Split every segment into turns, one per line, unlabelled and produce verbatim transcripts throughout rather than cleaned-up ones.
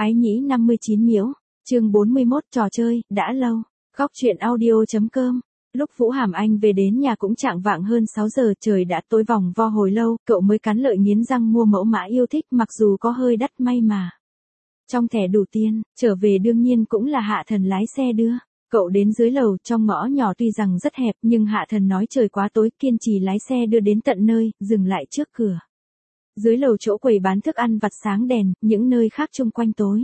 Ái nhĩ năm mươi chín miễu, chương bốn mươi mốt trò chơi, đã lâu. Góc truyện audio.com. Lúc Vũ Hàm Anh về đến nhà cũng chạng vạng hơn sáu giờ, trời đã tối vòng vo hồi lâu, cậu mới cắn lợi nghiến răng mua mẫu mã yêu thích mặc dù có hơi đắt may mà. Trong thẻ đủ tiền, trở về đương nhiên cũng là Hạ Thần lái xe đưa. Cậu đến dưới lầu, trong ngõ nhỏ tuy rằng rất hẹp nhưng Hạ Thần nói trời quá tối, kiên trì lái xe đưa đến tận nơi, dừng lại trước cửa. Dưới lầu chỗ quầy bán thức ăn vặt sáng đèn, những nơi khác chung quanh tối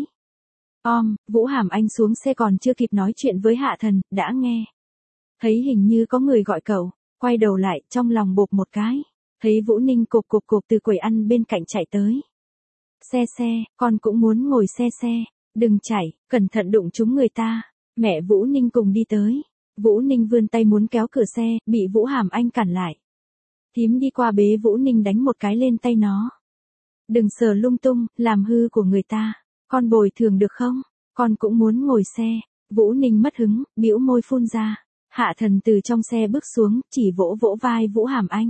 om. Vũ Hàm Anh xuống xe còn chưa kịp nói chuyện với Hạ Thần, đã nghe thấy hình như có người gọi cậu, quay đầu lại, trong lòng bộp một cái, thấy Vũ Ninh cộp cộp cộp từ quầy ăn bên cạnh chạy tới. Xe xe, con cũng muốn ngồi xe xe, đừng chạy, cẩn thận đụng trúng người ta. Mẹ Vũ Ninh cùng đi tới. Vũ Ninh vươn tay muốn kéo cửa xe, bị Vũ Hàm Anh cản lại. Thím đi qua bế Vũ Ninh đánh một cái lên tay nó. Đừng sờ lung tung, làm hư của người ta. Con bồi thường được không? Con cũng muốn ngồi xe. Vũ Ninh mất hứng, bĩu môi phun ra. Hạ Thần từ trong xe bước xuống, chỉ vỗ vỗ vai Vũ Hàm Anh.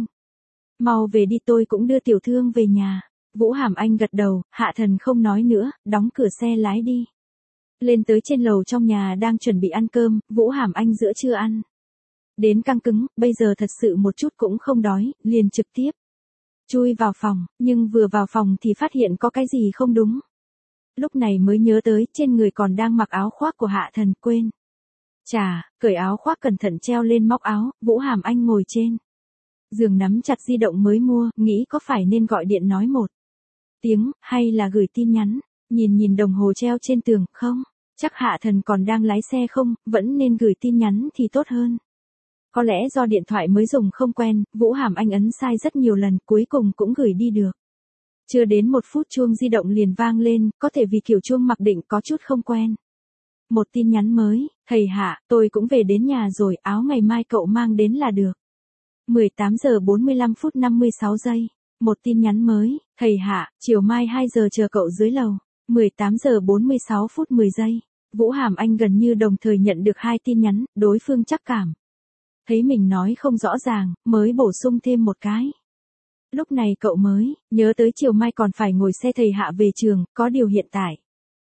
Mau về đi, tôi cũng đưa tiểu thương về nhà. Vũ Hàm Anh gật đầu, Hạ Thần không nói nữa, đóng cửa xe lái đi. Lên tới trên lầu, trong nhà đang chuẩn bị ăn cơm, Vũ Hàm Anh giữa trưa ăn đến căng cứng, bây giờ thật sự một chút cũng không đói, liền trực tiếp chui vào phòng, nhưng vừa vào phòng thì phát hiện có cái gì không đúng. Lúc này mới nhớ tới, trên người còn đang mặc áo khoác của Hạ Thần, quên. Chà, cởi áo khoác cẩn thận treo lên móc áo, Vũ Hàm Anh ngồi trên giường nắm chặt di động mới mua, nghĩ có phải nên gọi điện nói một tiếng, hay là gửi tin nhắn. Nhìn nhìn đồng hồ treo trên tường, không, chắc Hạ Thần còn đang lái xe không, vẫn nên gửi tin nhắn thì tốt hơn. Có lẽ do điện thoại mới dùng không quen, Vũ Hàm Anh ấn sai rất nhiều lần, cuối cùng cũng gửi đi được. Chưa đến một phút chuông di động liền vang lên, có thể vì kiểu chuông mặc định có chút không quen. Một tin nhắn mới, thầy Hạ, tôi cũng về đến nhà rồi, áo ngày mai cậu mang đến là được. mười tám giờ bốn mươi lăm phút năm mươi sáu giây. Một tin nhắn mới, thầy Hạ, chiều mai hai giờ chờ cậu dưới lầu. mười tám giờ bốn mươi sáu phút mười giây. Vũ Hàm Anh gần như đồng thời nhận được hai tin nhắn, đối phương chắc cảm thấy mình nói không rõ ràng, mới bổ sung thêm một cái. Lúc này cậu mới nhớ tới chiều mai còn phải ngồi xe thầy Hạ về trường, có điều hiện tại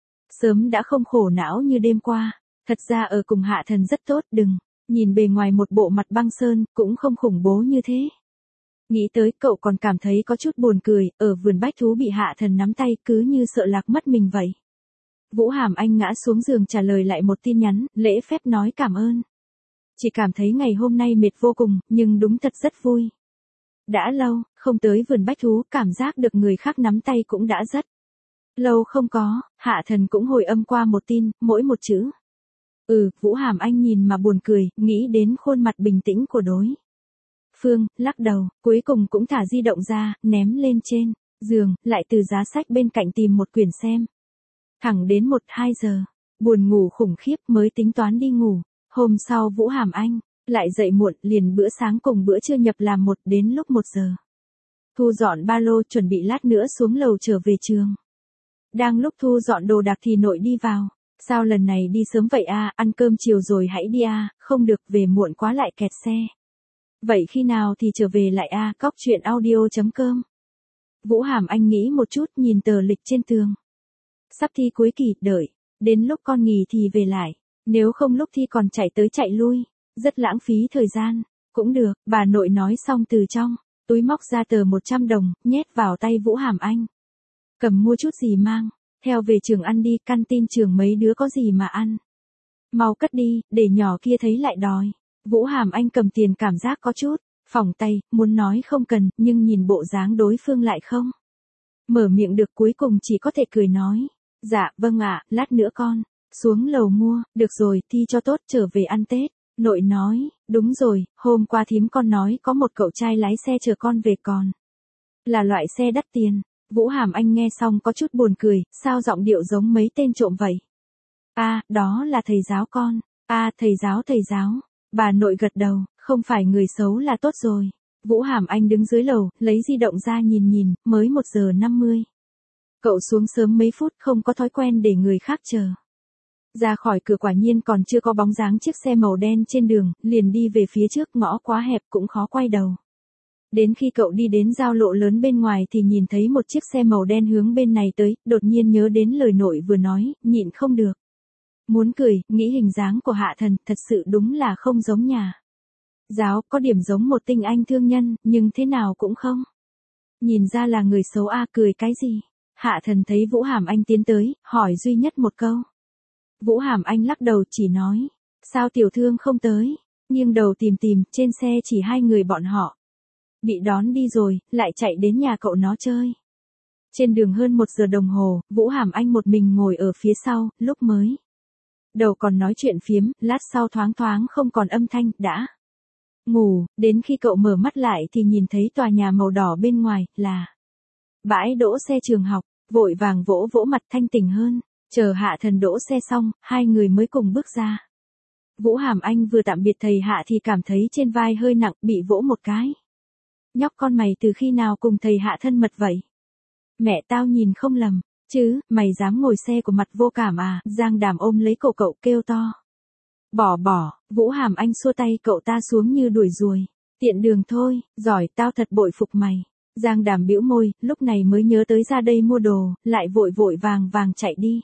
sớm đã không khổ não như đêm qua. Thật ra ở cùng Hạ Thần rất tốt, đừng nhìn bề ngoài một bộ mặt băng sơn, cũng không khủng bố như thế. Nghĩ tới, cậu còn cảm thấy có chút buồn cười, ở vườn bách thú bị Hạ Thần nắm tay, cứ như sợ lạc mất mình vậy. Vũ Hàm Anh ngã xuống giường trả lời lại một tin nhắn, lễ phép nói cảm ơn. Chỉ cảm thấy ngày hôm nay mệt vô cùng, nhưng đúng thật rất vui. Đã lâu, không tới vườn bách thú, cảm giác được người khác nắm tay cũng đã rất lâu không có. Hạ Thần cũng hồi âm qua một tin, mỗi một chữ. Ừ, Vũ Hàm Anh nhìn mà buồn cười, nghĩ đến khuôn mặt bình tĩnh của đối phương, lắc đầu, cuối cùng cũng thả di động ra, ném lên trên giường, lại từ giá sách bên cạnh tìm một quyển xem. Thẳng đến một hai giờ, buồn ngủ khủng khiếp mới tính toán đi ngủ. Hôm sau Vũ Hàm Anh lại dậy muộn, liền bữa sáng cùng bữa trưa nhập làm một, đến lúc một giờ. Thu dọn ba lô chuẩn bị lát nữa xuống lầu trở về trường. Đang lúc thu dọn đồ đạc thì nội đi vào. Sao lần này đi sớm vậy a, ăn cơm chiều rồi hãy đi a, không được về muộn quá lại kẹt xe. Vậy khi nào thì trở về lại a, góc truyện audio.com. Vũ Hàm Anh nghĩ một chút, nhìn tờ lịch trên tường. Sắp thi cuối kỳ, đợi đến lúc con nghỉ thì về lại, nếu không lúc thi còn chạy tới chạy lui, rất lãng phí thời gian. Cũng được, bà nội nói xong từ trong túi móc ra tờ một trăm đồng, nhét vào tay Vũ Hàm Anh. Cầm mua chút gì mang theo về trường ăn đi, căn tin trường mấy đứa có gì mà ăn. Mau cất đi, để nhỏ kia thấy lại đòi. Vũ Hàm Anh cầm tiền cảm giác có chút phỏng tay, muốn nói không cần, nhưng nhìn bộ dáng đối phương lại không mở miệng được, cuối cùng chỉ có thể cười nói. Dạ, vâng ạ, lát nữa con xuống lầu mua. Được rồi, thi cho tốt, trở về ăn Tết. Nội nói, đúng rồi, hôm qua thím con nói có một cậu trai lái xe chờ con về, còn là loại xe đắt tiền. Vũ Hàm Anh nghe xong có chút buồn cười, sao giọng điệu giống mấy tên trộm vậy? A, à, đó là thầy giáo con. A, à, thầy giáo thầy giáo. Bà nội gật đầu, không phải người xấu là tốt rồi. Vũ Hàm Anh đứng dưới lầu, lấy di động ra nhìn nhìn, mới một giờ năm mươi. Cậu xuống sớm mấy phút, không có thói quen để người khác chờ. Ra khỏi cửa quả nhiên còn chưa có bóng dáng chiếc xe màu đen trên đường, liền đi về phía trước, ngõ quá hẹp cũng khó quay đầu. Đến khi cậu đi đến giao lộ lớn bên ngoài thì nhìn thấy một chiếc xe màu đen hướng bên này tới, đột nhiên nhớ đến lời nội vừa nói, nhịn không được. Muốn cười, nghĩ hình dáng của Hạ Thần, thật sự đúng là không giống nhà giáo, có điểm giống một tinh anh thương nhân, nhưng thế nào cũng không. Nhìn ra là người xấu a, cười cái gì? Hạ Thần thấy Vũ Hàm Anh tiến tới, hỏi duy nhất một câu. Vũ Hàm Anh lắc đầu chỉ nói, sao tiểu thương không tới? Nghiêng đầu tìm tìm, trên xe chỉ hai người bọn họ. Bị đón đi rồi, lại chạy đến nhà cậu nó chơi. Trên đường hơn một giờ đồng hồ, Vũ Hàm Anh một mình ngồi ở phía sau, lúc mới đầu còn nói chuyện phiếm, lát sau thoáng thoáng không còn âm thanh, đã ngủ, đến khi cậu mở mắt lại thì nhìn thấy tòa nhà màu đỏ bên ngoài, là bãi đỗ xe trường học, vội vàng vỗ vỗ mặt thanh tỉnh hơn, chờ Hạ Thần đỗ xe xong, hai người mới cùng bước ra. Vũ Hàm Anh vừa tạm biệt thầy Hạ thì cảm thấy trên vai hơi nặng, bị vỗ một cái. Nhóc con mày từ khi nào cùng thầy Hạ thân mật vậy? Mẹ tao nhìn không lầm, chứ, mày dám ngồi xe của mặt vô cảm à? Giang Đàm ôm lấy cổ cậu kêu to. Bỏ bỏ, Vũ Hàm Anh xua tay cậu ta xuống như đuổi ruồi. Tiện đường thôi, giỏi, tao thật bội phục mày. Giang Đàm bĩu môi, lúc này mới nhớ tới ra đây mua đồ, lại vội vội vàng vàng chạy đi.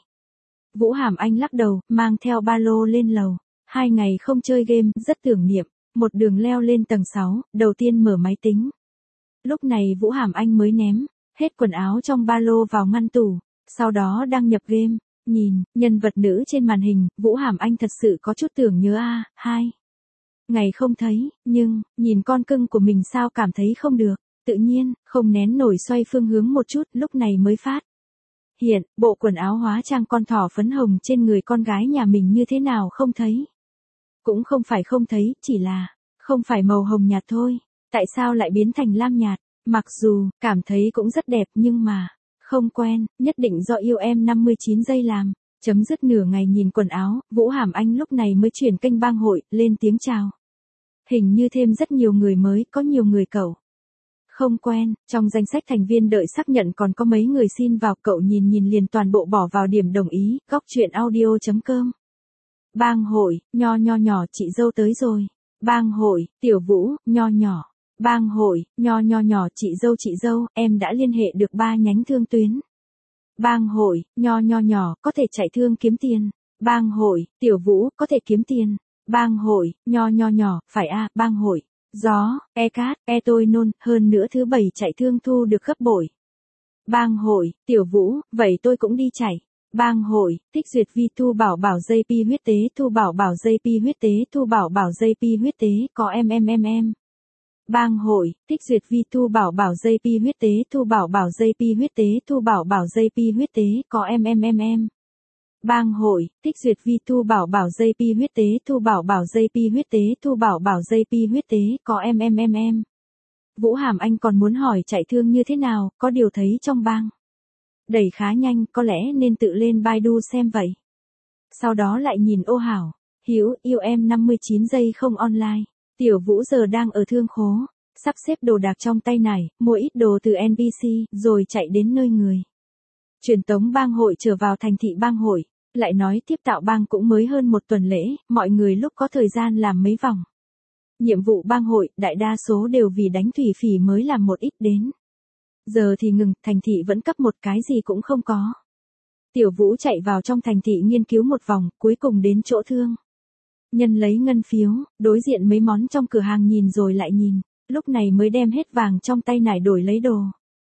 Vũ Hàm Anh lắc đầu, mang theo ba lô lên lầu. Hai ngày không chơi game, rất tưởng niệm. Một đường leo lên tầng sáu, đầu tiên mở máy tính. Lúc này Vũ Hàm Anh mới ném hết quần áo trong ba lô vào ngăn tủ, sau đó đăng nhập game. Nhìn, nhân vật nữ trên màn hình, Vũ Hàm Anh thật sự có chút tưởng nhớ a, hai ngày không thấy, nhưng, nhìn con cưng của mình sao cảm thấy không được, tự nhiên, không nén nổi xoay phương hướng một chút, lúc này mới phát. Hiện, bộ quần áo hóa trang con thỏ phấn hồng trên người con gái nhà mình như thế nào không thấy. Cũng không phải không thấy, chỉ là, không phải màu hồng nhạt thôi, tại sao lại biến thành lam nhạt, mặc dù, cảm thấy cũng rất đẹp nhưng mà, không quen, nhất định do yêu em năm mươi chín giây làm. Chấm dứt nửa ngày nhìn quần áo, Vũ Hàm Anh lúc này mới chuyển kênh bang hội, lên tiếng chào. Hình như thêm rất nhiều người mới, có nhiều người cậu không quen, trong danh sách thành viên đợi xác nhận còn có mấy người xin vào, cậu nhìn nhìn liền toàn bộ bỏ vào điểm đồng ý, góc truyện audio chấm com. Bang hội, nho nho nhỏ, chị dâu tới rồi. Bang hội, Tiểu Vũ, nho nhỏ. Bang hội, nho nho nhỏ, chị dâu chị dâu, em đã liên hệ được ba nhánh thương tuyến. Bang hội, nho nho nhỏ, có thể chạy thương kiếm tiền. Bang hội, Tiểu Vũ, có thể kiếm tiền. Bang hội, nho nho nhỏ, phải a, à, bang hội. Gió, e cát, e tôi nôn, hơn nữa thứ bảy chạy thương thu được gấp bội. Bang hội, Tiểu Vũ, vậy tôi cũng đi chạy. Bang hội, thích duyệt vi thu bảo bảo dây pi huyết tế thu bảo bảo dây pi huyết tế thu bảo bảo dây pi huyết tế có em em em em. Bang hội, thích duyệt vi thu bảo bảo dây pi huyết tế thu bảo bảo dây pi huyết tế thu bảo bảo dây pi huyết tế có em em em em. Bang hội, thích duyệt vi thu bảo bảo dây pi huyết tế thu bảo bảo dây pi huyết tế thu bảo bảo dây pi huyết tế có em em em em. Vũ Hàm Anh còn muốn hỏi chạy thương như thế nào, có điều thấy trong bang đẩy khá nhanh, có lẽ nên tự lên Baidu xem vậy. Sau đó lại nhìn ô hảo, Hiếu, yêu em năm mươi chín giây không online. Tiểu Vũ giờ đang ở thương khố, sắp xếp đồ đạc trong tay này, mua ít đồ từ en pê xê, rồi chạy đến nơi người. Truyền tống bang hội trở vào thành thị bang hội, lại nói tiếp tạo bang cũng mới hơn một tuần lễ, mọi người lúc có thời gian làm mấy vòng. Nhiệm vụ bang hội, đại đa số đều vì đánh thủy phỉ mới làm một ít đến. Giờ thì ngừng, thành thị vẫn cấp một cái gì cũng không có. Tiểu Vũ chạy vào trong thành thị nghiên cứu một vòng, cuối cùng đến chỗ thương nhân lấy ngân phiếu, đối diện mấy món trong cửa hàng nhìn rồi lại nhìn, lúc này mới đem hết vàng trong tay nải đổi lấy đồ.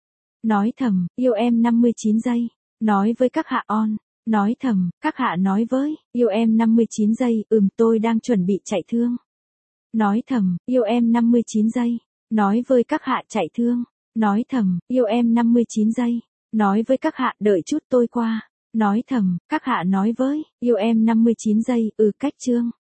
Nói thầm, yêu em năm mươi chín giây, nói với các hạ on, nói thầm, các hạ nói với, yêu em năm mươi chín giây, ừm tôi đang chuẩn bị chạy thương. Nói thầm, yêu em năm mươi chín giây, nói với các hạ chạy thương. Nói thầm, yêu em năm mươi chín giây, nói với các hạ đợi chút tôi qua. Nói thầm, các hạ nói với, yêu em năm mươi chín giây, ừ cách chương.